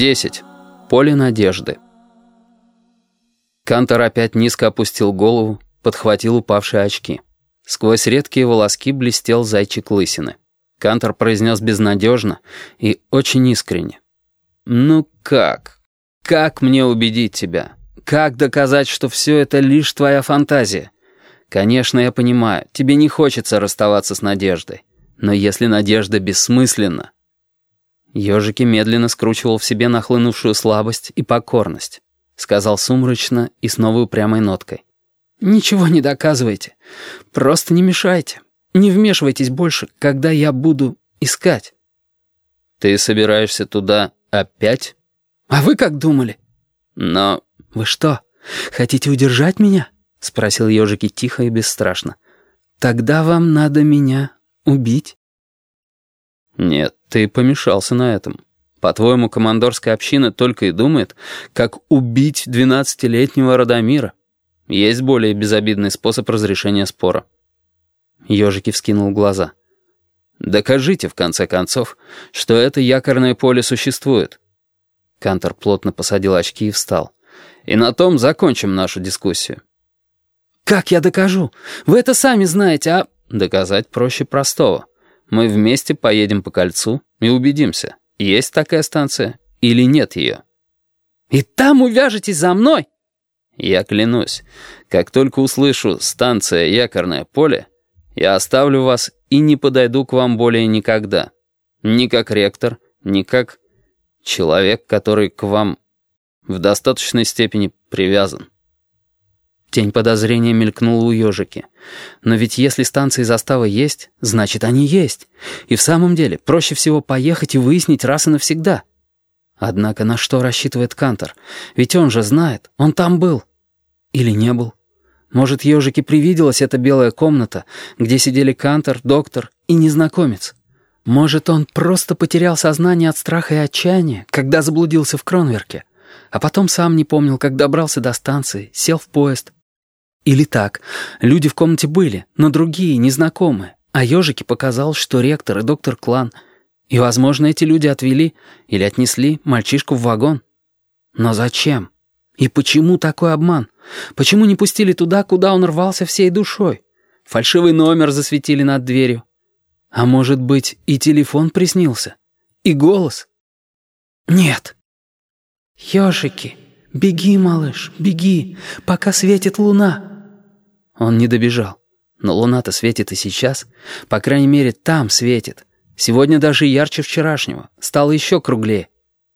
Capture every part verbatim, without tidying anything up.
десять. Поле надежды. Кантор опять низко опустил голову, подхватил упавшие очки. Сквозь редкие волоски блестел зайчик лысины. Кантор произнес безнадежно и очень искренне. «Ну как? Как мне убедить тебя? Как доказать, что все это лишь твоя фантазия? Конечно, я понимаю, тебе не хочется расставаться с надеждой. Но если надежда бессмысленна...» Ёжики медленно скручивал в себе нахлынувшую слабость и покорность. Сказал сумрачно и с новой упрямой ноткой. «Ничего не доказывайте. Просто не мешайте. Не вмешивайтесь больше, когда я буду искать». «Ты собираешься туда опять?» «А вы как думали?» «Но...» «Вы что, хотите удержать меня?» — спросил Ёжики тихо и бесстрашно. «Тогда вам надо меня убить». «Нет, ты помешался на этом. По-твоему, командорская община только и думает, как убить двенадцатилетнего Радомира. Есть более безобидный способ разрешения спора». Ёжики вскинул глаза. «Докажите, в конце концов, что это якорное поле существует». Кантор плотно посадил очки и встал. «И на том закончим нашу дискуссию». «Как я докажу? Вы это сами знаете, а...» «Доказать проще простого. Мы вместе поедем по кольцу и убедимся, есть такая станция или нет ее». «И там увяжетесь за мной?» «Я клянусь, как только услышу «станция Якорное поле», я оставлю вас и не подойду к вам более никогда. Ни как ректор, ни как человек, который к вам в достаточной степени привязан». Тень подозрения мелькнула у Ёжики. Но ведь если станции заставы есть, значит, они есть. И в самом деле проще всего поехать и выяснить раз и навсегда. Однако на что рассчитывает Кантор? Ведь он же знает, он там был. Или не был? Может, Ёжике привиделась эта белая комната, где сидели Кантор, доктор и незнакомец? Может, он просто потерял сознание от страха и отчаяния, когда заблудился в Кронверке, а потом сам не помнил, как добрался до станции, сел в поезд? Или так, люди в комнате были, но другие, незнакомые, а Ёжике показалось, что ректор и доктор Клан, и, возможно, эти люди отвели или отнесли мальчишку в вагон. Но зачем? И почему такой обман? Почему не пустили туда, куда он рвался всей душой? Фальшивый номер засветили над дверью. А может быть, и телефон приснился? И голос? Нет. «Ёжики, беги, малыш, беги, пока светит луна». Он не добежал. Но луна-то светит и сейчас. По крайней мере, там светит. Сегодня даже ярче вчерашнего. Стало еще круглее.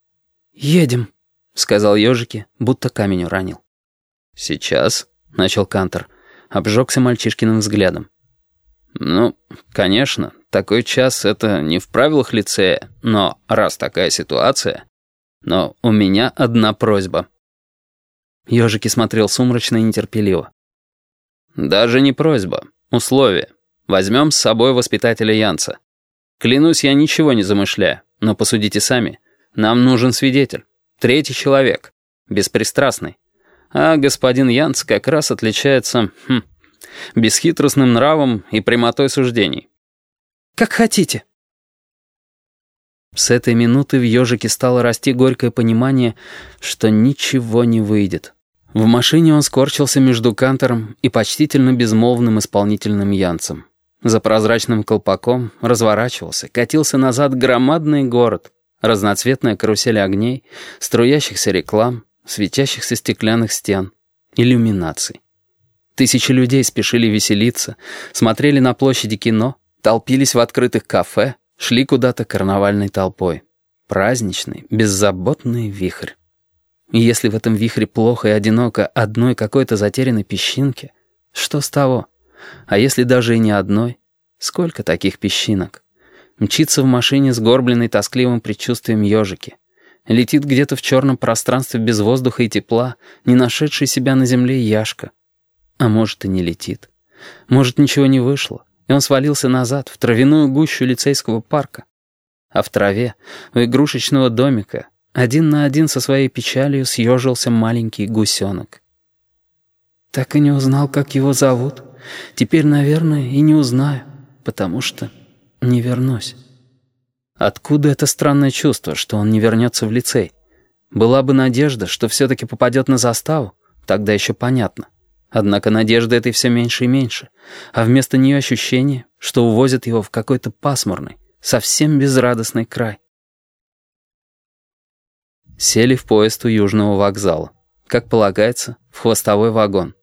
«Едем», — сказал Ёжики, будто камень уронил. «Сейчас», — начал Кантор, обжегся мальчишкиным взглядом. «Ну, конечно, такой час — это не в правилах лицея, но раз такая ситуация... Но у меня одна просьба». Ёжики смотрел сумрачно и нетерпеливо. «Даже не просьба, условие. Возьмем с собой воспитателя Янца. Клянусь, я ничего не замышляю, но посудите сами. Нам нужен свидетель, третий человек, беспристрастный. А господин Янц как раз отличается хм, бесхитростным нравом и прямотой суждений». «Как хотите». С этой минуты в Ёжике стало расти горькое понимание, что ничего не выйдет. В машине он скорчился между Кантором и почтительно безмолвным исполнительным Янцем. За прозрачным колпаком разворачивался, катился назад громадный город, разноцветная карусель огней, струящихся реклам, светящихся стеклянных стен, иллюминаций. Тысячи людей спешили веселиться, смотрели на площади кино, толпились в открытых кафе, шли куда-то карнавальной толпой. Праздничный, беззаботный вихрь. И если в этом вихре плохо и одиноко одной какой-то затерянной песчинке, что с того? А если даже и не одной? Сколько таких песчинок? Мчится в машине сгорбленный тоскливым предчувствием Ёжики. Летит где-то в черном пространстве без воздуха и тепла, не нашедший себя на земле Яшка. А может, и не летит. Может, ничего не вышло, и он свалился назад, в травяную гущу лицейского парка. А в траве, у игрушечного домика, один на один со своей печалью съежился маленький гусенок. Так и не узнал, как его зовут. Теперь, наверное, и не узнаю, потому что не вернусь. Откуда это странное чувство, что он не вернется в лицей? Была бы надежда, что все-таки попадет на заставу, тогда еще понятно. Однако надежды этой все меньше и меньше, а вместо нее ощущение, что увозят его в какой-то пасмурный, совсем безрадостный край. Сели в поезд у Южного вокзала. Как полагается, в хвостовой вагон.